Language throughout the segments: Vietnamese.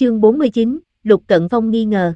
Chương 49, Lục Cận Phong nghi ngờ.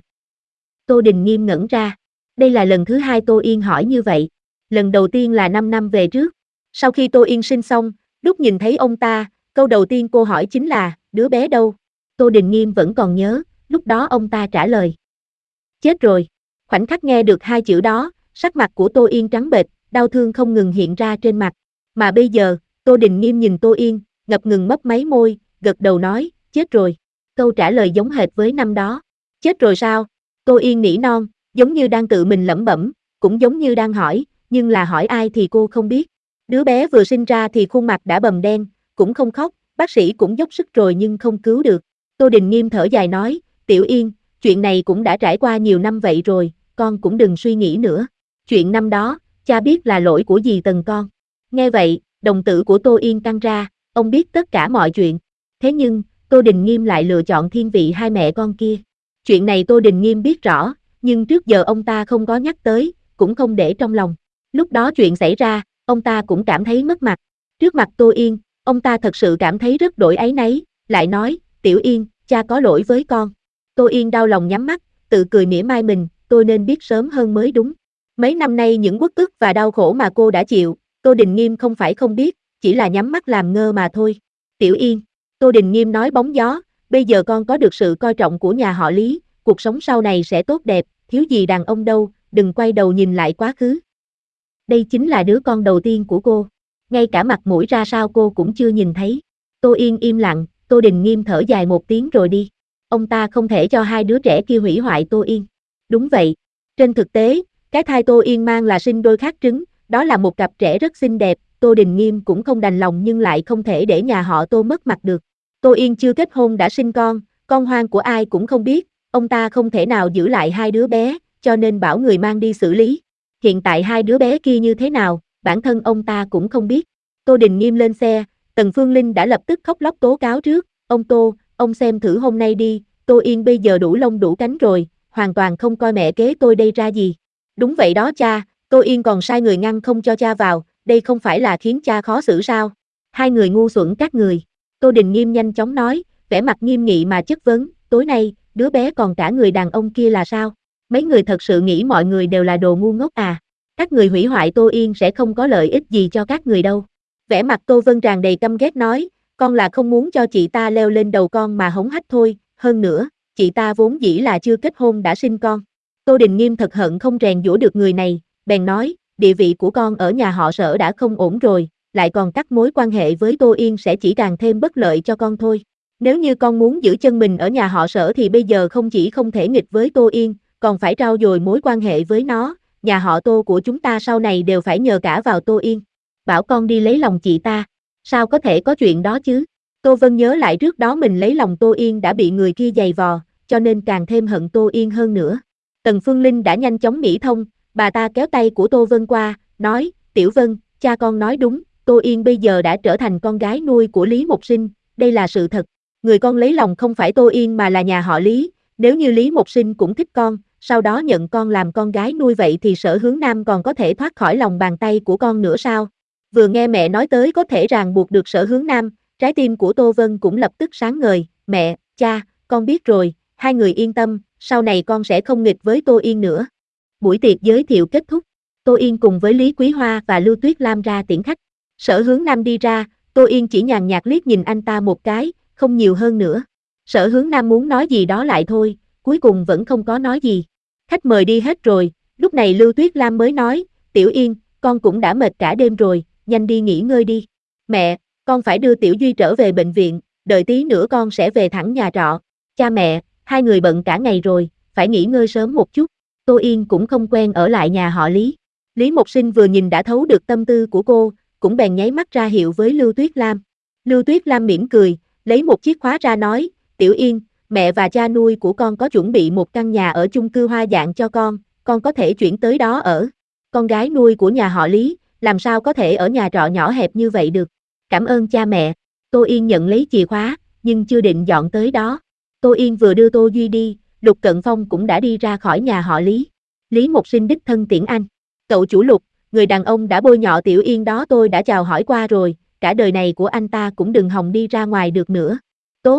Tô Đình Nghiêm ngẩn ra. Đây là lần thứ hai Tô Yên hỏi như vậy. Lần đầu tiên là 5 năm về trước. Sau khi Tô Yên sinh xong, lúc nhìn thấy ông ta, câu đầu tiên cô hỏi chính là, đứa bé đâu? Tô Đình Nghiêm vẫn còn nhớ, lúc đó ông ta trả lời. Chết rồi. Khoảnh khắc nghe được hai chữ đó, sắc mặt của Tô Yên trắng bệch, đau thương không ngừng hiện ra trên mặt. Mà bây giờ, Tô Đình Nghiêm nhìn Tô Yên, ngập ngừng mấp máy môi, gật đầu nói, chết rồi. Câu trả lời giống hệt với năm đó. Chết rồi sao? Tô Yên nỉ non, giống như đang tự mình lẩm bẩm, cũng giống như đang hỏi, nhưng là hỏi ai thì cô không biết. Đứa bé vừa sinh ra thì khuôn mặt đã bầm đen, cũng không khóc, bác sĩ cũng dốc sức rồi nhưng không cứu được. Tô Đình Nghiêm thở dài nói, Tiểu Yên, chuyện này cũng đã trải qua nhiều năm vậy rồi, con cũng đừng suy nghĩ nữa. Chuyện năm đó, cha biết là lỗi của dì Tần con. Nghe vậy, đồng tử của Tô Yên căng ra, ông biết tất cả mọi chuyện. Thế nhưng, Tô Đình Nghiêm lại lựa chọn thiên vị hai mẹ con kia. Chuyện này Tô Đình Nghiêm biết rõ, nhưng trước giờ ông ta không có nhắc tới, cũng không để trong lòng. Lúc đó chuyện xảy ra, ông ta cũng cảm thấy mất mặt. Trước mặt Tô Yên, ông ta thật sự cảm thấy rất đổi áy náy, lại nói, Tiểu Yên, cha có lỗi với con. Tô Yên đau lòng nhắm mắt, tự cười mỉa mai mình, tôi nên biết sớm hơn mới đúng. Mấy năm nay những uất ức và đau khổ mà cô đã chịu, Tô Đình Nghiêm không phải không biết, chỉ là nhắm mắt làm ngơ mà thôi. Tiểu Yên, Tô Đình Nghiêm nói bóng gió, bây giờ con có được sự coi trọng của nhà họ Lý, cuộc sống sau này sẽ tốt đẹp, thiếu gì đàn ông đâu, đừng quay đầu nhìn lại quá khứ. Đây chính là đứa con đầu tiên của cô, ngay cả mặt mũi ra sao cô cũng chưa nhìn thấy. Tô Yên im lặng, Tô Đình Nghiêm thở dài một tiếng rồi đi. Ông ta không thể cho hai đứa trẻ kia hủy hoại Tô Yên. Đúng vậy, trên thực tế, cái thai Tô Yên mang là sinh đôi khác trứng, đó là một cặp trẻ rất xinh đẹp, Tô Đình Nghiêm cũng không đành lòng nhưng lại không thể để nhà họ Tô mất mặt được. Tô Yên chưa kết hôn đã sinh con hoang của ai cũng không biết, ông ta không thể nào giữ lại hai đứa bé, cho nên bảo người mang đi xử lý. Hiện tại hai đứa bé kia như thế nào, bản thân ông ta cũng không biết. Tô Đình Nghiêm lên xe, Tần Phương Linh đã lập tức khóc lóc tố cáo trước, ông Tô, ông xem thử hôm nay đi, Tô Yên bây giờ đủ lông đủ cánh rồi, hoàn toàn không coi mẹ kế tôi đây ra gì. Đúng vậy đó cha, Tô Yên còn sai người ngăn không cho cha vào, đây không phải là khiến cha khó xử sao? Hai người ngu xuẩn các người. Tô Đình Nghiêm nhanh chóng nói, vẻ mặt nghiêm nghị mà chất vấn, tối nay, đứa bé còn cả người đàn ông kia là sao? Mấy người thật sự nghĩ mọi người đều là đồ ngu ngốc à? Các người hủy hoại Tô Yên sẽ không có lợi ích gì cho các người đâu. Vẻ mặt Tô Vân tràn đầy căm ghét nói, con là không muốn cho chị ta leo lên đầu con mà hống hách thôi, hơn nữa, chị ta vốn dĩ là chưa kết hôn đã sinh con. Tô Đình Nghiêm thật hận không rèn giũa được người này, bèn nói, địa vị của con ở nhà họ Sở đã không ổn rồi, lại còn cắt mối quan hệ với Tô Yên sẽ chỉ càng thêm bất lợi cho con thôi. Nếu như con muốn giữ chân mình ở nhà họ Sở thì bây giờ không chỉ không thể nghịch với Tô Yên, còn phải trau dồi mối quan hệ với nó, nhà họ Tô của chúng ta sau này đều phải nhờ cả vào Tô Yên. Bảo con đi lấy lòng chị ta, sao có thể có chuyện đó chứ? Tô Vân nhớ lại trước đó mình lấy lòng Tô Yên đã bị người kia giày vò, cho nên càng thêm hận Tô Yên hơn nữa. Tần Phương Linh đã nhanh chóng nghĩ thông, bà ta kéo tay của Tô Vân qua, nói, Tiểu Vân, cha con nói đúng, Tô Yên bây giờ đã trở thành con gái nuôi của Lý Mộc Sinh, đây là sự thật. Người con lấy lòng không phải Tô Yên mà là nhà họ Lý, nếu như Lý Mộc Sinh cũng thích con, sau đó nhận con làm con gái nuôi vậy thì Sở Hướng Nam còn có thể thoát khỏi lòng bàn tay của con nữa sao? Vừa nghe mẹ nói tới có thể ràng buộc được Sở Hướng Nam, trái tim của Tô Vân cũng lập tức sáng ngời, mẹ, cha, con biết rồi, hai người yên tâm, sau này con sẽ không nghịch với Tô Yên nữa. Buổi tiệc giới thiệu kết thúc, Tô Yên cùng với Lý Quý Hoa và Lưu Tuyết Lam ra tiễn khách. Sở Hướng Nam đi ra, Tô Yên chỉ nhàn nhạt liếc nhìn anh ta một cái, không nhiều hơn nữa. Sở Hướng Nam muốn nói gì đó lại thôi, cuối cùng vẫn không có nói gì. Khách mời đi hết rồi, lúc này Lưu Tuyết Lam mới nói, Tiểu Yên, con cũng đã mệt cả đêm rồi, nhanh đi nghỉ ngơi đi. Mẹ, con phải đưa Tiểu Duy trở về bệnh viện, đợi tí nữa con sẽ về thẳng nhà trọ. Cha mẹ, hai người bận cả ngày rồi, phải nghỉ ngơi sớm một chút. Tô Yên cũng không quen ở lại nhà họ Lý. Lý Mộc Sinh vừa nhìn đã thấu được tâm tư của cô, cũng bèn nháy mắt ra hiệu với Lưu Tuyết Lam. Lưu Tuyết Lam mỉm cười, lấy một chiếc khóa ra nói, Tiểu Yên, mẹ và cha nuôi của con có chuẩn bị một căn nhà ở chung cư Hoa Dạng cho con có thể chuyển tới đó ở. Con gái nuôi của nhà họ Lý, làm sao có thể ở nhà trọ nhỏ hẹp như vậy được. Cảm ơn cha mẹ. Tô Yên nhận lấy chìa khóa, nhưng chưa định dọn tới đó. Tô Yên vừa đưa Tô Duy đi, Lục Cận Phong cũng đã đi ra khỏi nhà họ Lý. Lý Mộc Sinh đích thân tiễn anh. Cậu chủ Lục, người đàn ông đã bôi nhọ Tiểu Yên đó tôi đã chào hỏi qua rồi, cả đời này của anh ta cũng đừng hòng đi ra ngoài được nữa. Tốt.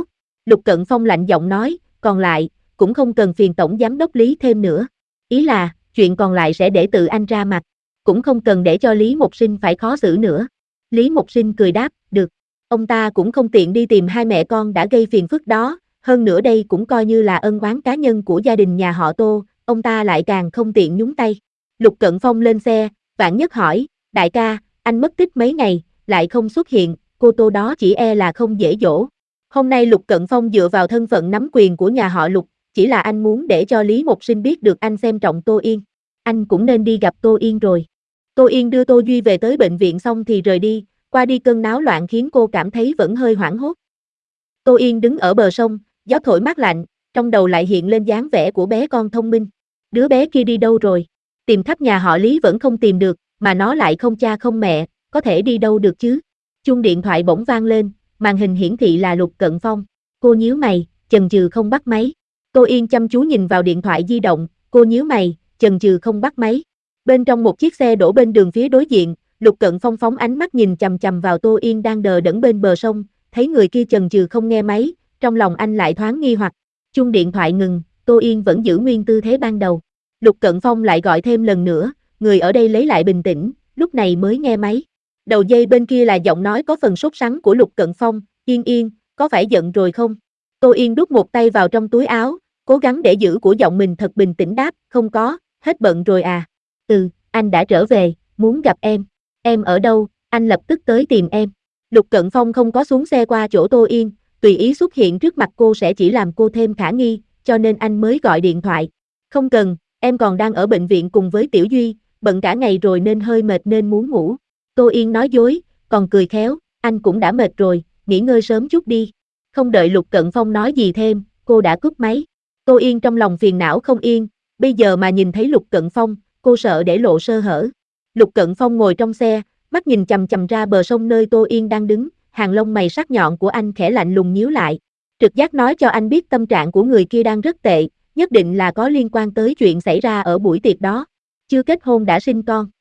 Lục Cận Phong lạnh giọng nói, còn lại, cũng không cần phiền tổng giám đốc Lý thêm nữa. Ý là, chuyện còn lại sẽ để tự anh ra mặt, cũng không cần để cho Lý Mộc Sinh phải khó xử nữa. Lý Mộc Sinh cười đáp, được. Ông ta cũng không tiện đi tìm hai mẹ con đã gây phiền phức đó, hơn nữa đây cũng coi như là ân oán cá nhân của gia đình nhà họ Tô, ông ta lại càng không tiện nhúng tay. Lục Cận Phong lên xe, Vạn Nhất hỏi, đại ca, anh mất tích mấy ngày, lại không xuất hiện, cô Tô đó chỉ e là không dễ dỗ. Hôm nay Lục Cận Phong dựa vào thân phận nắm quyền của nhà họ Lục, chỉ là anh muốn để cho Lý Mộc Sinh biết được anh xem trọng Tô Yên. Anh cũng nên đi gặp Tô Yên rồi. Tô Yên đưa Tô Duy về tới bệnh viện xong thì rời đi, qua đi cơn náo loạn khiến cô cảm thấy vẫn hơi hoảng hốt. Tô Yên đứng ở bờ sông, gió thổi mát lạnh, trong đầu lại hiện lên dáng vẻ của bé con thông minh. Đứa bé kia đi đâu rồi? Tìm khắp nhà họ Lý vẫn không tìm được, mà nó lại không cha không mẹ, có thể đi đâu được chứ? Chuông điện thoại bỗng vang lên, màn hình hiển thị là Lục Cận Phong. Cô nhíu mày, chần chừ không bắt máy. Tô Yên chăm chú nhìn vào điện thoại di động, cô nhíu mày, chần chừ không bắt máy. Bên trong một chiếc xe đổ bên đường phía đối diện, Lục Cận Phong phóng ánh mắt nhìn chằm chằm vào Tô Yên đang đờ đẫn bên bờ sông, thấy người kia chần chừ không nghe máy, trong lòng anh lại thoáng nghi hoặc. Chuông điện thoại ngừng, Tô Yên vẫn giữ nguyên tư thế ban đầu. Lục Cận Phong lại gọi thêm lần nữa, người ở đây lấy lại bình tĩnh, lúc này mới nghe máy. Đầu dây bên kia là giọng nói có phần sốt sắng của Lục Cận Phong, Yên Yên, có phải giận rồi không? Tô Yên đút một tay vào trong túi áo, cố gắng để giữ của giọng mình thật bình tĩnh đáp, không có, hết bận rồi à? Anh đã trở về, muốn gặp em. Em ở đâu, anh lập tức tới tìm em. Lục Cận Phong không có xuống xe qua chỗ Tô Yên, tùy ý xuất hiện trước mặt cô sẽ chỉ làm cô thêm khả nghi, cho nên anh mới gọi điện thoại. Không cần, em còn đang ở bệnh viện cùng với Tiểu Duy, bận cả ngày rồi nên hơi mệt nên muốn ngủ. Tô Yên nói dối, còn cười khéo, anh cũng đã mệt rồi, nghỉ ngơi sớm chút đi. Không đợi Lục Cận Phong nói gì thêm, cô đã cúp máy. Tô Yên trong lòng phiền não không yên, bây giờ mà nhìn thấy Lục Cận Phong, cô sợ để lộ sơ hở. Lục Cận Phong ngồi trong xe, mắt nhìn chằm chằm ra bờ sông nơi Tô Yên đang đứng, hàng lông mày sắc nhọn của anh khẽ lạnh lùng nhíu lại. Trực giác nói cho anh biết tâm trạng của người kia đang rất tệ, nhất định là có liên quan tới chuyện xảy ra ở buổi tiệc đó. Chưa kết hôn đã sinh con.